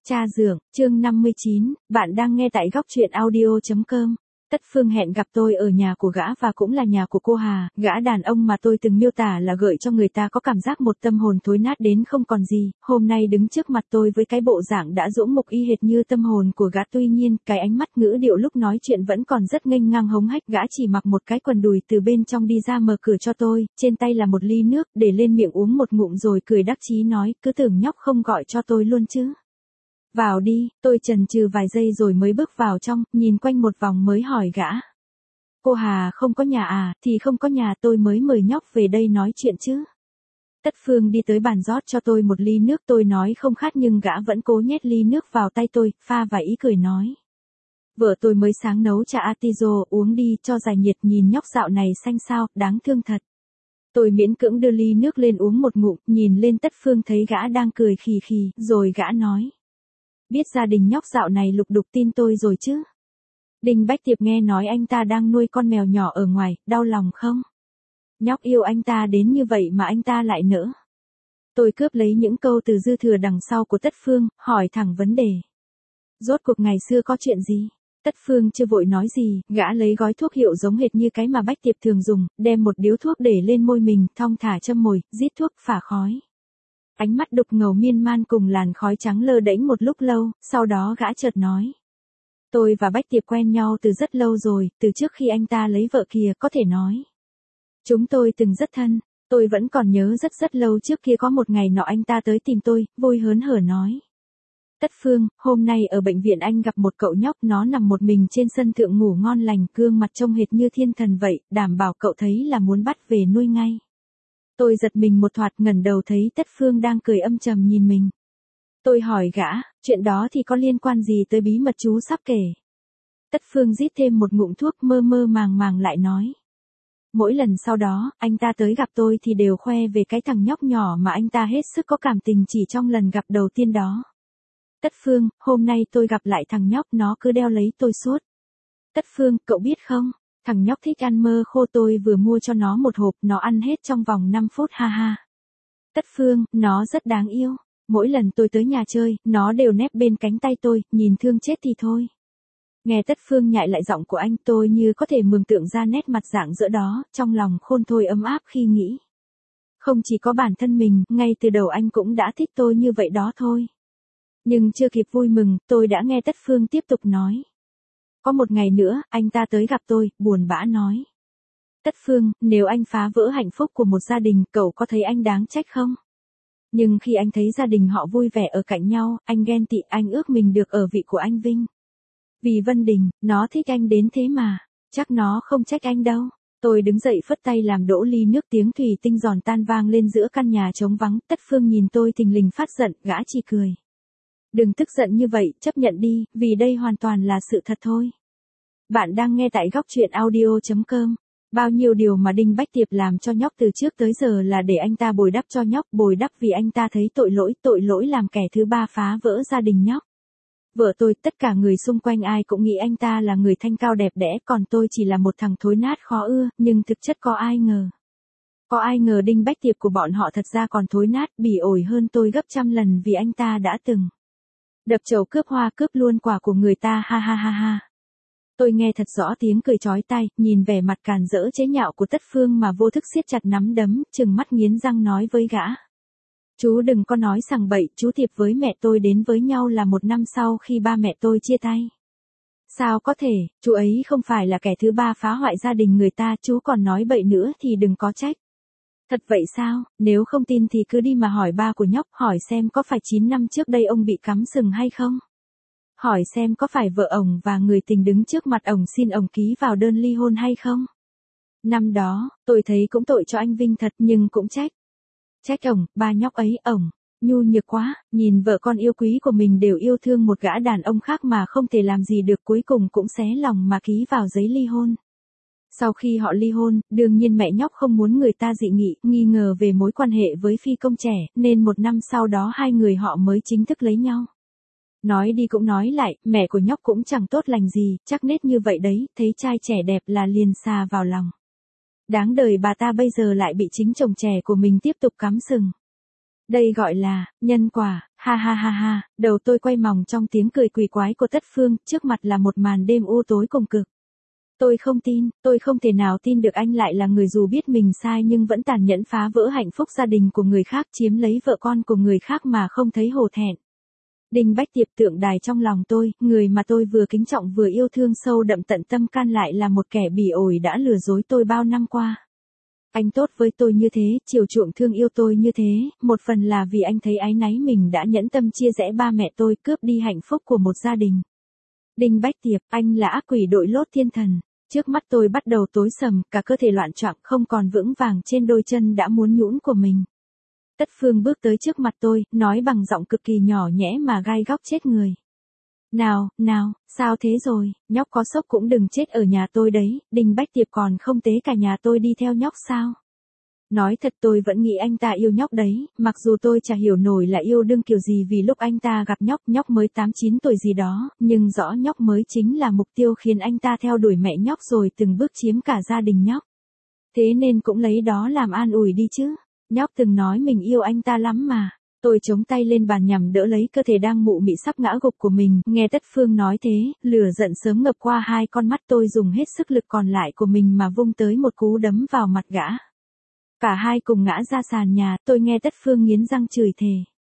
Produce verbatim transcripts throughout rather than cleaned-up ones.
Cha dượng, chương năm mươi chín, bạn đang nghe tại góc truyện audio chấm com. Tất Phương hẹn gặp tôi ở nhà của gã và cũng là nhà của cô Hà, gã đàn ông mà tôi từng miêu tả là gợi cho người ta có cảm giác một tâm hồn thối nát đến không còn gì, hôm nay đứng trước mặt tôi với cái bộ dạng đã dũng mục y hệt như tâm hồn của gã, tuy nhiên, cái ánh mắt ngữ điệu lúc nói chuyện vẫn còn rất nghênh ngang hống hách, gã chỉ mặc một cái quần đùi từ bên trong đi ra mở cửa cho tôi, trên tay là một ly nước, để lên miệng uống một ngụm rồi cười đắc chí nói, cứ tưởng nhóc không gọi cho tôi luôn chứ. Vào đi, tôi chần chừ vài giây rồi mới bước vào trong, nhìn quanh một vòng mới hỏi gã. Cô Hà không có nhà à, thì không có nhà, tôi mới mời nhóc về đây nói chuyện chứ. Tất Phương đi tới bàn rót cho tôi một ly nước, tôi nói không khát nhưng gã vẫn cố nhét ly nước vào tay tôi, pha vài ý cười nói. Vợ tôi mới sáng nấu trà atizo, uống đi cho giải nhiệt, nhìn nhóc dạo này xanh xao, đáng thương thật. Tôi miễn cưỡng đưa ly nước lên uống một ngụm, nhìn lên Tất Phương thấy gã đang cười khì khì, rồi gã nói. Biết gia đình nhóc dạo này lục đục tin tôi rồi chứ. Đinh Bách Tiệp nghe nói anh ta đang nuôi con mèo nhỏ ở ngoài, đau lòng không? Nhóc yêu anh ta đến như vậy mà anh ta lại nỡ. Tôi cướp lấy những câu từ dư thừa đằng sau của Tất Phương, hỏi thẳng vấn đề. Rốt cuộc ngày xưa có chuyện gì? Tất Phương chưa vội nói gì, gã lấy gói thuốc hiệu giống hệt như cái mà Bách Tiệp thường dùng, đem một điếu thuốc để lên môi mình, thong thả châm mồi, rít thuốc, phả khói. Ánh mắt đục ngầu miên man cùng làn khói trắng lơ đễnh một lúc lâu, sau đó gã chợt nói. Tôi và Bách Tiệp quen nhau từ rất lâu rồi, từ trước khi anh ta lấy vợ kìa, có thể nói. Chúng tôi từng rất thân, tôi vẫn còn nhớ rất rất lâu trước kia có một ngày nọ anh ta tới tìm tôi, vui hớn hở nói. Tất Phương, hôm nay ở bệnh viện anh gặp một cậu nhóc, nó nằm một mình trên sân thượng ngủ ngon lành, gương mặt trông hệt như thiên thần vậy, đảm bảo cậu thấy là muốn bắt về nuôi ngay. Tôi giật mình một thoạt, ngẩng đầu thấy Tất Phương đang cười âm trầm nhìn mình. Tôi hỏi gã, chuyện đó thì có liên quan gì tới bí mật chú sắp kể? Tất Phương rít thêm một ngụm thuốc, mơ mơ màng màng lại nói. Mỗi lần sau đó, anh ta tới gặp tôi thì đều khoe về cái thằng nhóc nhỏ mà anh ta hết sức có cảm tình chỉ trong lần gặp đầu tiên đó. Tất Phương, hôm nay tôi gặp lại thằng nhóc, nó cứ đeo lấy tôi suốt. Tất Phương, cậu biết không? Thằng nhóc thích ăn mơ khô, tôi vừa mua cho nó một hộp, nó ăn hết trong vòng năm phút, ha ha. Tất Phương, nó rất đáng yêu. Mỗi lần tôi tới nhà chơi, nó đều nép bên cánh tay tôi, nhìn thương chết thì thôi. Nghe Tất Phương nhại lại giọng của anh, tôi như có thể mường tượng ra nét mặt dạng dỡ đó, trong lòng khôn thôi ấm áp khi nghĩ. Không chỉ có bản thân mình, ngay từ đầu anh cũng đã thích tôi như vậy đó thôi. Nhưng chưa kịp vui mừng, tôi đã nghe Tất Phương tiếp tục nói. Có một ngày nữa, anh ta tới gặp tôi, buồn bã nói. Tất Phương, nếu anh phá vỡ hạnh phúc của một gia đình, cậu có thấy anh đáng trách không? Nhưng khi anh thấy gia đình họ vui vẻ ở cạnh nhau, anh ghen tị, anh ước mình được ở vị của anh Vinh. Vì Vân Đình, nó thích anh đến thế mà, chắc nó không trách anh đâu. Tôi đứng dậy phất tay làm đổ ly nước, tiếng thủy tinh giòn tan vang lên giữa căn nhà trống vắng. Tất Phương nhìn tôi thình lình phát giận, gã chỉ cười. Đừng tức giận như vậy, chấp nhận đi, vì đây hoàn toàn là sự thật thôi. Bạn đang nghe tại góc truyện audio chấm com. Bao nhiêu điều mà Đinh Bách Tiệp làm cho nhóc từ trước tới giờ là để anh ta bồi đắp cho nhóc, bồi đắp vì anh ta thấy tội lỗi, tội lỗi làm kẻ thứ ba phá vỡ gia đình nhóc. Vợ tôi, tất cả người xung quanh ai cũng nghĩ anh ta là người thanh cao đẹp đẽ, còn tôi chỉ là một thằng thối nát khó ưa, nhưng thực chất có ai ngờ. Có ai ngờ Đinh Bách Tiệp của bọn họ thật ra còn thối nát, bỉ ổi hơn tôi gấp trăm lần vì anh ta đã từng đập chầu cướp hoa, cướp luôn quả của người ta, ha ha ha ha. Tôi nghe thật rõ tiếng cười chói tai, nhìn vẻ mặt càn rỡ chế nhạo của Tất Phương mà vô thức siết chặt nắm đấm, trừng mắt nghiến răng nói với gã. Chú đừng có nói sằng bậy, chú Tiệp với mẹ tôi đến với nhau là một năm sau khi ba mẹ tôi chia tay. Sao có thể, chú ấy không phải là kẻ thứ ba phá hoại gia đình người ta, chú còn nói bậy nữa thì đừng có trách. Thật vậy sao, nếu không tin thì cứ đi mà hỏi ba của nhóc, hỏi xem có phải chín năm trước đây ông bị cắm sừng hay không? Hỏi xem có phải vợ ổng và người tình đứng trước mặt ổng xin ổng ký vào đơn ly hôn hay không? Năm đó, tôi thấy cũng tội cho anh Vinh thật nhưng cũng trách. Trách ổng, ba nhóc ấy, ổng, nhu nhược quá, nhìn vợ con yêu quý của mình đều yêu thương một gã đàn ông khác mà không thể làm gì được, cuối cùng cũng xé lòng mà ký vào giấy ly hôn. Sau khi họ ly hôn, đương nhiên mẹ nhóc không muốn người ta dị nghị, nghi ngờ về mối quan hệ với phi công trẻ, nên một năm sau đó hai người họ mới chính thức lấy nhau. Nói đi cũng nói lại, mẹ của nhóc cũng chẳng tốt lành gì, chắc nết như vậy đấy, thấy trai trẻ đẹp là liền xà vào lòng. Đáng đời bà ta bây giờ lại bị chính chồng trẻ của mình tiếp tục cắm sừng. Đây gọi là, nhân quả, ha ha ha ha, đầu tôi quay mòng trong tiếng cười quỷ quái của Tất Phương, trước mặt là một màn đêm u tối cùng cực. Tôi không tin, tôi không thể nào tin được anh lại là người dù biết mình sai nhưng vẫn tàn nhẫn phá vỡ hạnh phúc gia đình của người khác, chiếm lấy vợ con của người khác mà không thấy hổ thẹn. Đinh Bách Tiệp tượng đài trong lòng tôi, người mà tôi vừa kính trọng vừa yêu thương sâu đậm tận tâm can lại là một kẻ bỉ ổi đã lừa dối tôi bao năm qua. Anh tốt với tôi như thế, chiều chuộng thương yêu tôi như thế, một phần là vì anh thấy áy náy mình đã nhẫn tâm chia rẽ ba mẹ tôi, cướp đi hạnh phúc của một gia đình. Đinh Bách Tiệp, anh là ác quỷ đội lốt thiên thần. Trước mắt tôi bắt đầu tối sầm, cả cơ thể loạn choạng, không còn vững vàng trên đôi chân đã muốn nhũn của mình. Tất Phương bước tới trước mặt tôi, nói bằng giọng cực kỳ nhỏ nhẽ mà gai góc chết người. Nào, nào, sao thế rồi, nhóc có sốc cũng đừng chết ở nhà tôi đấy, Đinh Bách Tiệp còn không tế cả nhà tôi đi theo nhóc sao? Nói thật tôi vẫn nghĩ anh ta yêu nhóc đấy, mặc dù tôi chả hiểu nổi là yêu đương kiểu gì vì lúc anh ta gặp nhóc, nhóc mới tám chín tuổi gì đó, nhưng rõ nhóc mới chính là mục tiêu khiến anh ta theo đuổi mẹ nhóc rồi từng bước chiếm cả gia đình nhóc. Thế nên cũng lấy đó làm an ủi đi chứ, nhóc từng nói mình yêu anh ta lắm mà. Tôi chống tay lên bàn nhằm đỡ lấy cơ thể đang mụ mị sắp ngã gục của mình, nghe Tất Phương nói thế, lửa giận sớm ngập qua hai con mắt tôi dùng hết sức lực còn lại của mình mà vung tới một cú đấm vào mặt gã. Cả hai cùng ngã ra sàn nhà, tôi nghe Tất Phương nghiến răng chửi thề.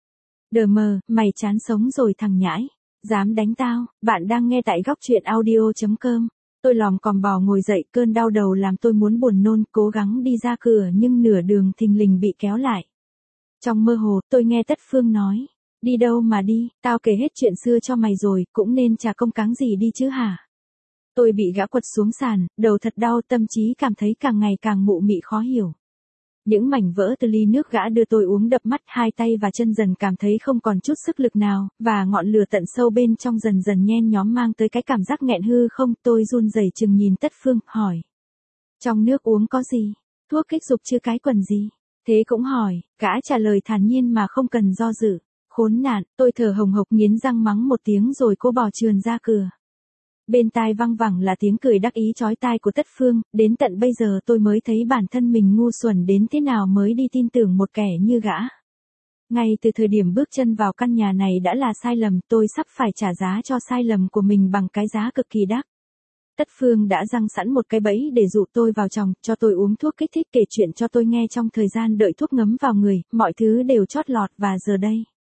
Đờ mờ, mày chán sống rồi thằng nhãi, dám đánh tao, bạn đang nghe tại góc truyện audio chấm com. Tôi lòm còm bò ngồi dậy, cơn đau đầu làm tôi muốn buồn nôn, cố gắng đi ra cửa nhưng nửa đường thình lình bị kéo lại. Trong mơ hồ, tôi nghe Tất Phương nói, đi đâu mà đi, tao kể hết chuyện xưa cho mày rồi, cũng nên trả công cáng gì đi chứ hả? Tôi bị gã quật xuống sàn, đầu thật đau, tâm trí cảm thấy càng ngày càng mụ mị khó hiểu. Những mảnh vỡ từ ly nước gã đưa tôi uống đập mắt, hai tay và chân dần cảm thấy không còn chút sức lực nào, và ngọn lửa tận sâu bên trong dần dần nhen nhóm mang tới cái cảm giác nghẹn hư không, tôi run rẩy chừng nhìn Tất Phương, hỏi. Trong nước uống có gì? Thuốc kích dục chứ cái quần gì? Thế cũng hỏi, gã trả lời thản nhiên mà không cần do dự. Khốn nạn, tôi thở hồng hộc nghiến răng mắng một tiếng rồi cô bò trườn ra cửa. Bên tai văng vẳng là tiếng cười đắc ý chói tai của Tất Phương, đến tận bây giờ tôi mới thấy bản thân mình ngu xuẩn đến thế nào mới đi tin tưởng một kẻ như gã. Ngay từ thời điểm bước chân vào căn nhà này đã là sai lầm, tôi sắp phải trả giá cho sai lầm của mình bằng cái giá cực kỳ đắt. Tất Phương đã giăng sẵn một cái bẫy để dụ tôi vào chồng, cho tôi uống thuốc kích thích, kể chuyện cho tôi nghe trong thời gian đợi thuốc ngấm vào người, mọi thứ đều chót lọt và giờ đây.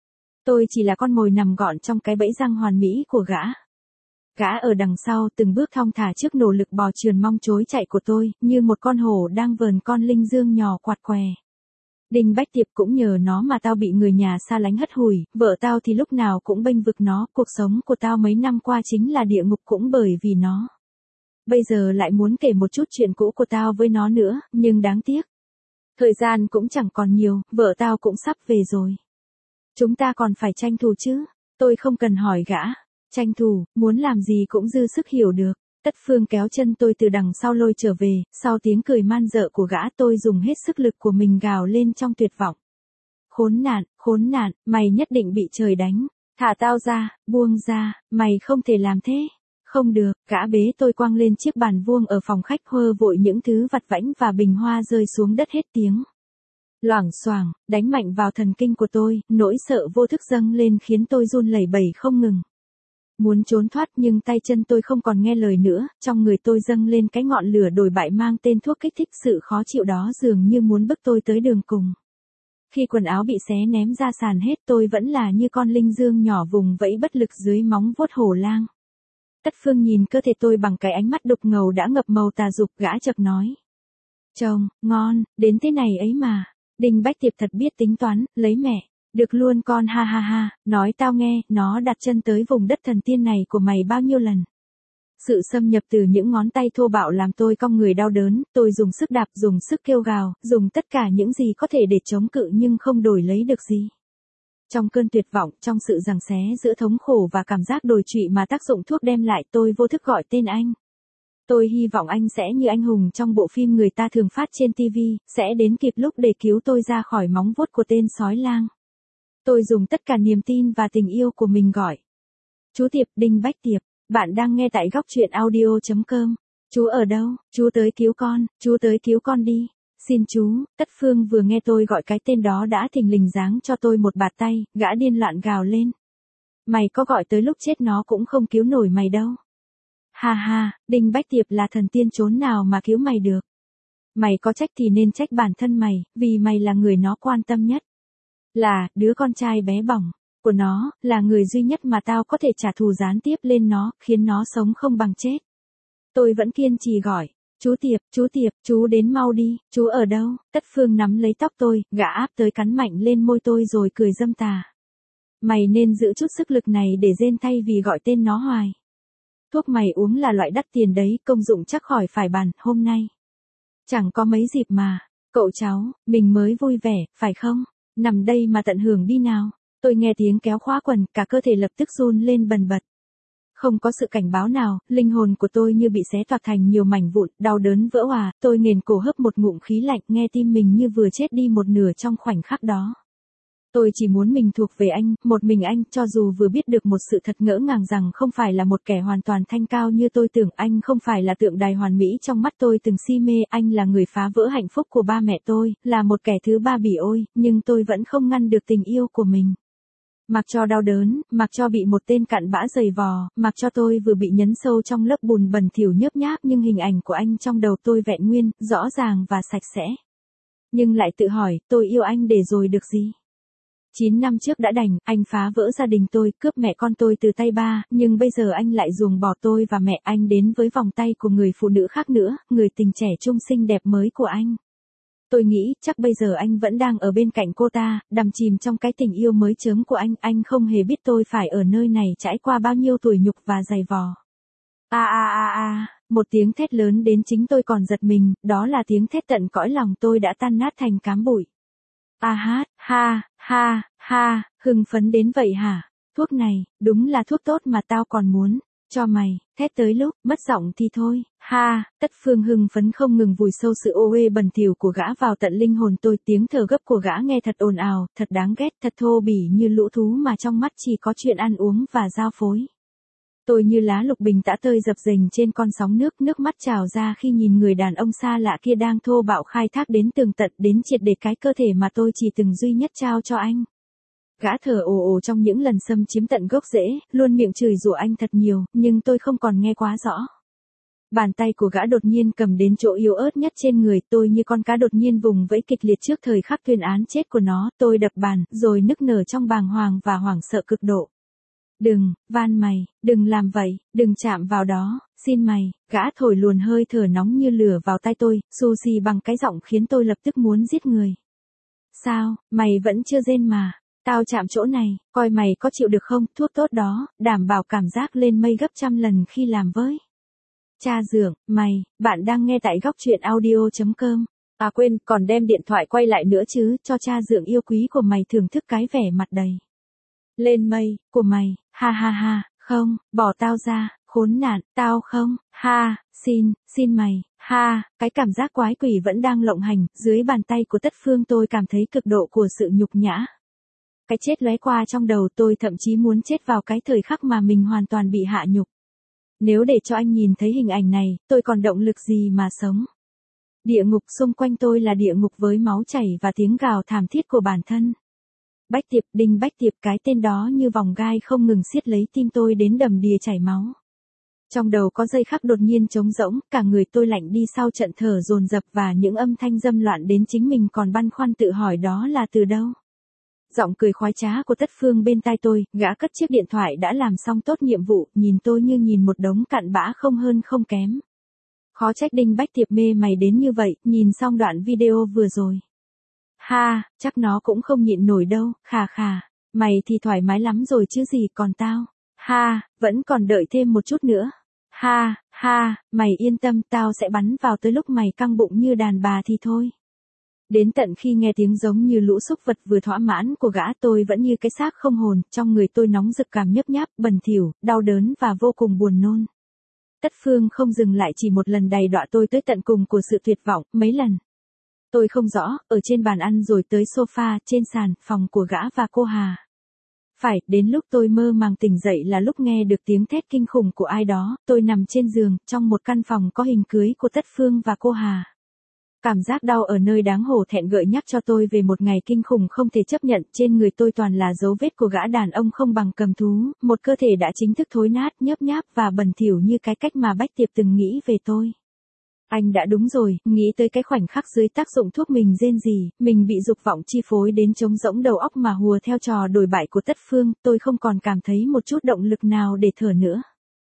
Tôi chỉ là con mồi nằm gọn trong cái bẫy răng hoàn mỹ của gã. Gã ở đằng sau từng bước thong thả trước nỗ lực bò trườn mong chối chạy của tôi, như một con hổ đang vờn con linh dương nhỏ quạt què. Đinh Bách Tiệp cũng nhờ nó mà tao bị người nhà xa lánh hất hủi, vợ tao thì lúc nào cũng bênh vực nó, cuộc sống của tao mấy năm qua chính là địa ngục cũng bởi vì nó. Bây giờ lại muốn kể một chút chuyện cũ của tao với nó nữa, nhưng đáng tiếc. Thời gian cũng chẳng còn nhiều, vợ tao cũng sắp về rồi. Chúng ta còn phải tranh thủ chứ, tôi không cần hỏi gã. Tranh thủ, muốn làm gì cũng dư sức hiểu được. Tất Phương kéo chân tôi từ đằng sau lôi trở về, sau tiếng cười man dợ của gã tôi dùng hết sức lực của mình gào lên trong tuyệt vọng. Khốn nạn, khốn nạn, mày nhất định bị trời đánh. Thả tao ra, buông ra, mày không thể làm thế. Không được, gã bế tôi quăng lên chiếc bàn vuông ở phòng khách, hơ vội những thứ vặt vãnh và bình hoa rơi xuống đất hết tiếng. Loảng xoảng, đánh mạnh vào thần kinh của tôi, nỗi sợ vô thức dâng lên khiến tôi run lẩy bẩy không ngừng. Muốn trốn thoát nhưng tay chân tôi không còn nghe lời nữa, trong người tôi dâng lên cái ngọn lửa đồi bại mang tên thuốc kích thích, sự khó chịu đó dường như muốn bức tôi tới đường cùng. Khi quần áo bị xé ném ra sàn hết, tôi vẫn là như con linh dương nhỏ vùng vẫy bất lực dưới móng vuốt hổ lang. Tất Phương nhìn cơ thể tôi bằng cái ánh mắt đục ngầu đã ngập màu tà dục, gã chợt nói. Chồng, ngon, đến thế này ấy mà. Đinh Bách Tiệp thật biết tính toán, lấy mẹ. Được luôn con, ha ha ha, nói tao nghe, nó đặt chân tới vùng đất thần tiên này của mày bao nhiêu lần. Sự xâm nhập từ những ngón tay thô bạo làm tôi cong người đau đớn, tôi dùng sức đạp, dùng sức kêu gào, dùng tất cả những gì có thể để chống cự nhưng không đổi lấy được gì. Trong cơn tuyệt vọng, trong sự giằng xé giữa thống khổ và cảm giác đồi trụy mà tác dụng thuốc đem lại, tôi vô thức gọi tên anh. Tôi hy vọng anh sẽ như anh hùng trong bộ phim người ta thường phát trên ti vi, sẽ đến kịp lúc để cứu tôi ra khỏi móng vuốt của tên sói lang. Tôi dùng tất cả niềm tin và tình yêu của mình gọi. Chú Tiệp, Đinh Bách Tiệp, bạn đang nghe tại góc truyện audio chấm com. Chú ở đâu? Chú tới cứu con, chú tới cứu con đi. Xin chú, Tất Phương vừa nghe tôi gọi cái tên đó đã thình lình giáng cho tôi một bạt tay, gã điên loạn gào lên. Mày có gọi tới lúc chết nó cũng không cứu nổi mày đâu. Ha ha, Đinh Bách Tiệp là thần tiên trốn nào mà cứu mày được. Mày có trách thì nên trách bản thân mày, vì mày là người nó quan tâm nhất. Là, đứa con trai bé bỏng của nó, là người duy nhất mà tao có thể trả thù gián tiếp lên nó, khiến nó sống không bằng chết. Tôi vẫn kiên trì gọi. Chú Tiệp, chú Tiệp, chú đến mau đi, chú ở đâu? Tất Phương nắm lấy tóc tôi, gã áp tới cắn mạnh lên môi tôi rồi cười dâm tà. Mày nên giữ chút sức lực này để rên thay vì gọi tên nó hoài. Thuốc mày uống là loại đắt tiền đấy, công dụng chắc khỏi phải bàn, hôm nay. Chẳng có mấy dịp mà. Cậu cháu, mình mới vui vẻ, phải không? Nằm đây mà tận hưởng đi nào. Tôi nghe tiếng kéo khóa quần, cả cơ thể lập tức run lên bần bật. Không có sự cảnh báo nào, linh hồn của tôi như bị xé toạc thành nhiều mảnh vụn, đau đớn vỡ òa, tôi nghền cổ hấp một ngụm khí lạnh, nghe tim mình như vừa chết đi một nửa trong khoảnh khắc đó. Tôi chỉ muốn mình thuộc về anh, một mình anh, cho dù vừa biết được một sự thật ngỡ ngàng rằng không phải là một kẻ hoàn toàn thanh cao như tôi tưởng, anh không phải là tượng đài hoàn mỹ trong mắt tôi từng si mê, anh là người phá vỡ hạnh phúc của ba mẹ tôi, là một kẻ thứ ba bỉ ôi, nhưng tôi vẫn không ngăn được tình yêu của mình. Mặc cho đau đớn, mặc cho bị một tên cặn bã giày vò, mặc cho tôi vừa bị nhấn sâu trong lớp bùn bẩn thỉu nhớp nháp nhưng hình ảnh của anh trong đầu tôi vẹn nguyên, rõ ràng và sạch sẽ. Nhưng lại tự hỏi, tôi yêu anh để rồi được gì? chín năm trước đã đành, anh phá vỡ gia đình tôi, cướp mẹ con tôi từ tay ba, nhưng bây giờ anh lại ruồng bỏ tôi và mẹ anh đến với vòng tay của người phụ nữ khác nữa, người tình trẻ trung xinh đẹp mới của anh. Tôi nghĩ, chắc bây giờ anh vẫn đang ở bên cạnh cô ta, đắm chìm trong cái tình yêu mới chớm của anh, anh không hề biết tôi phải ở nơi này trải qua bao nhiêu tuổi nhục và dày vò. A a a a, một tiếng thét lớn đến chính tôi còn giật mình, đó là tiếng thét tận cõi lòng tôi đã tan nát thành cám bụi. A hát, ha, ha, ha, hưng phấn đến vậy hả? Thuốc này, đúng là thuốc tốt mà tao còn muốn. Cho mày, thét tới lúc, mất giọng thì thôi, ha, Tất Phương hưng phấn không ngừng vùi sâu sự ô uê bẩn thỉu của gã vào tận linh hồn tôi, tiếng thở gấp của gã nghe thật ồn ào, thật đáng ghét, thật thô bỉ như lũ thú mà trong mắt chỉ có chuyện ăn uống và giao phối. Tôi như lá lục bình tã tơi dập dềnh trên con sóng nước, nước mắt trào ra khi nhìn người đàn ông xa lạ kia đang thô bạo khai thác đến tường tận, đến triệt để cái cơ thể mà tôi chỉ từng duy nhất trao cho anh. Gã thở ồ ồ trong những lần xâm chiếm tận gốc rễ, luôn miệng chửi rủa anh thật nhiều, nhưng tôi không còn nghe quá rõ. Bàn tay của gã đột nhiên cầm đến chỗ yếu ớt nhất trên người tôi, như con cá đột nhiên vùng vẫy kịch liệt trước thời khắc tuyên án chết của nó, tôi đập bàn, rồi nức nở trong bàng hoàng và hoảng sợ cực độ. Đừng, van mày, đừng làm vậy, đừng chạm vào đó, xin mày, gã thổi luồn hơi thở nóng như lửa vào tai tôi, xù xì bằng cái giọng khiến tôi lập tức muốn giết người. Sao, mày vẫn chưa rên mà, tao chạm chỗ này, coi mày có chịu được không, thuốc tốt đó, đảm bảo cảm giác lên mây gấp trăm lần khi làm với. Cha dượng, mày, bạn đang nghe tại góc truyện audio chấm com. À quên, còn đem điện thoại quay lại nữa chứ, cho cha dượng yêu quý của mày thưởng thức cái vẻ mặt đầy lên mây của mày, ha ha ha, không, bỏ tao ra, khốn nạn, tao không, ha, xin, xin mày, ha, cái cảm giác quái quỷ vẫn đang lộng hành, dưới bàn tay của Tất Phương tôi cảm thấy cực độ của sự nhục nhã. Cái chết lóe qua trong đầu tôi, thậm chí muốn chết vào cái thời khắc mà mình hoàn toàn bị hạ nhục. Nếu để cho anh nhìn thấy hình ảnh này, tôi còn động lực gì mà sống. Địa ngục xung quanh tôi là địa ngục với máu chảy và tiếng gào thảm thiết của bản thân. Bách Tiệp, Đinh Bách Tiệp, cái tên đó như vòng gai không ngừng siết lấy tim tôi đến đầm đìa chảy máu. Trong đầu có giây khắc đột nhiên trống rỗng, cả người tôi lạnh đi sau trận thở dồn dập và những âm thanh dâm loạn đến chính mình còn băn khoăn tự hỏi đó là từ đâu. Giọng cười khoái trá của Tất Phương bên tai tôi, gã cất chiếc điện thoại đã làm xong tốt nhiệm vụ, nhìn tôi như nhìn một đống cặn bã không hơn không kém. Khó trách Đinh Bách Tiệp mê mày đến như vậy, nhìn xong đoạn video vừa rồi. Ha, chắc nó cũng không nhịn nổi đâu, khà khà, mày thì thoải mái lắm rồi chứ gì, còn tao, ha, vẫn còn đợi thêm một chút nữa. Ha, ha, mày yên tâm, tao sẽ bắn vào tới lúc mày căng bụng như đàn bà thì thôi. Đến tận khi nghe tiếng giống như lũ súc vật vừa thỏa mãn của gã, tôi vẫn như cái xác không hồn, trong người tôi nóng rực cảm nhấp nháp, bẩn thỉu, đau đớn và vô cùng buồn nôn. Tất Phương không dừng lại chỉ một lần, đầy đọa tôi tới tận cùng của sự tuyệt vọng, mấy lần. Tôi không rõ, ở trên bàn ăn rồi tới sofa, trên sàn, phòng của gã và cô Hà. Phải, đến lúc tôi mơ màng tỉnh dậy là lúc nghe được tiếng thét kinh khủng của ai đó, tôi nằm trên giường, trong một căn phòng có hình cưới của Tất Phương và cô Hà. Cảm giác đau ở nơi đáng hổ thẹn gợi nhắc cho tôi về một ngày kinh khủng không thể chấp nhận, trên người tôi toàn là dấu vết của gã đàn ông không bằng cầm thú, một cơ thể đã chính thức thối nát, nhớp nháp và bẩn thỉu như cái cách mà Bách Tiệp từng nghĩ về tôi. Anh đã đúng rồi, nghĩ tới cái khoảnh khắc dưới tác dụng thuốc mình rên rỉ, mình bị dục vọng chi phối đến trống rỗng đầu óc mà hùa theo trò đổi bại của Tất Phương, tôi không còn cảm thấy một chút động lực nào để thở nữa.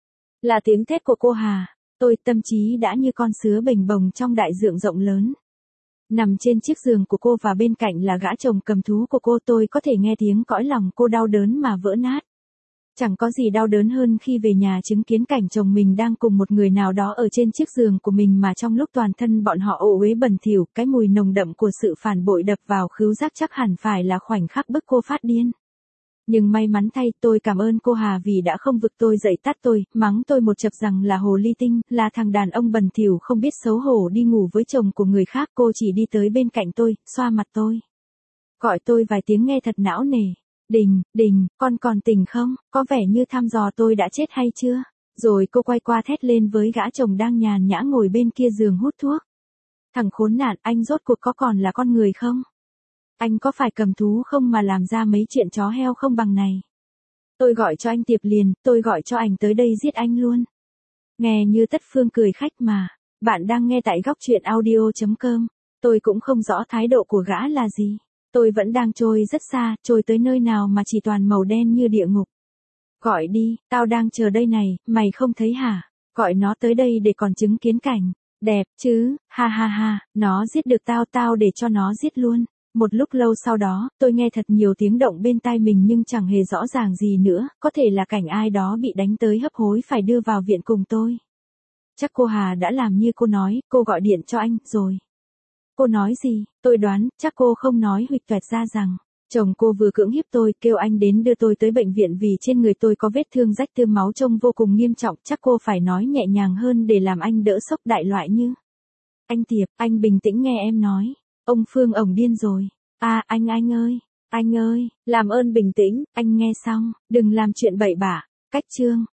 Là tiếng thét của cô Hà, tôi tâm trí đã như con sứa bềnh bồng trong đại dương rộng lớn. Nằm trên chiếc giường của cô và bên cạnh là gã chồng cầm thú của cô, tôi có thể nghe tiếng cõi lòng cô đau đớn mà vỡ nát. Chẳng có gì đau đớn hơn khi về nhà chứng kiến cảnh chồng mình đang cùng một người nào đó ở trên chiếc giường của mình mà trong lúc toàn thân bọn họ ô uế bẩn thỉu, cái mùi nồng đậm của sự phản bội đập vào khứu giác chắc hẳn phải là khoảnh khắc bức cô phát điên. Nhưng may mắn thay, tôi cảm ơn cô Hà vì đã không vực tôi dậy tát tôi, mắng tôi một chập rằng là hồ ly tinh, là thằng đàn ông bẩn thỉu không biết xấu hổ đi ngủ với chồng của người khác. Cô chỉ đi tới bên cạnh tôi, xoa mặt tôi, gọi tôi vài tiếng nghe thật não nề. Đình, Đình, con còn tỉnh không? Có vẻ như thăm dò tôi đã chết hay chưa? Rồi cô quay qua thét lên với gã chồng đang nhàn nhã ngồi bên kia giường hút thuốc. Thằng khốn nạn, anh rốt cuộc có còn là con người không? Anh có phải cầm thú không mà làm ra mấy chuyện chó heo không bằng này? Tôi gọi cho anh Tiệp liền, tôi gọi cho anh tới đây giết anh luôn. Nghe như Tất Phương cười khách mà. Bạn đang nghe tại góc truyện audio chấm com. Tôi cũng không rõ thái độ của gã là gì. Tôi vẫn đang trôi rất xa, trôi tới nơi nào mà chỉ toàn màu đen như địa ngục. Gọi đi, tao đang chờ đây này, mày không thấy hả? Gọi nó tới đây để còn chứng kiến cảnh. Đẹp chứ, ha ha ha, nó giết được tao tao để cho nó giết luôn. Một lúc lâu sau đó, tôi nghe thật nhiều tiếng động bên tai mình nhưng chẳng hề rõ ràng gì nữa, có thể là cảnh ai đó bị đánh tới hấp hối phải đưa vào viện cùng tôi. Chắc cô Hà đã làm như cô nói, cô gọi điện cho anh, rồi. Cô nói gì? Tôi đoán, chắc cô không nói huỵch toẹt ra rằng, chồng cô vừa cưỡng hiếp tôi, kêu anh đến đưa tôi tới bệnh viện vì trên người tôi có vết thương rách tươm máu trông vô cùng nghiêm trọng, chắc cô phải nói nhẹ nhàng hơn để làm anh đỡ sốc đại loại như. Anh Tiệp, anh bình tĩnh nghe em nói. Ông Phương ổng điên rồi. À, anh anh ơi, anh ơi, làm ơn bình tĩnh, anh nghe xong, đừng làm chuyện bậy bạ. Cách chương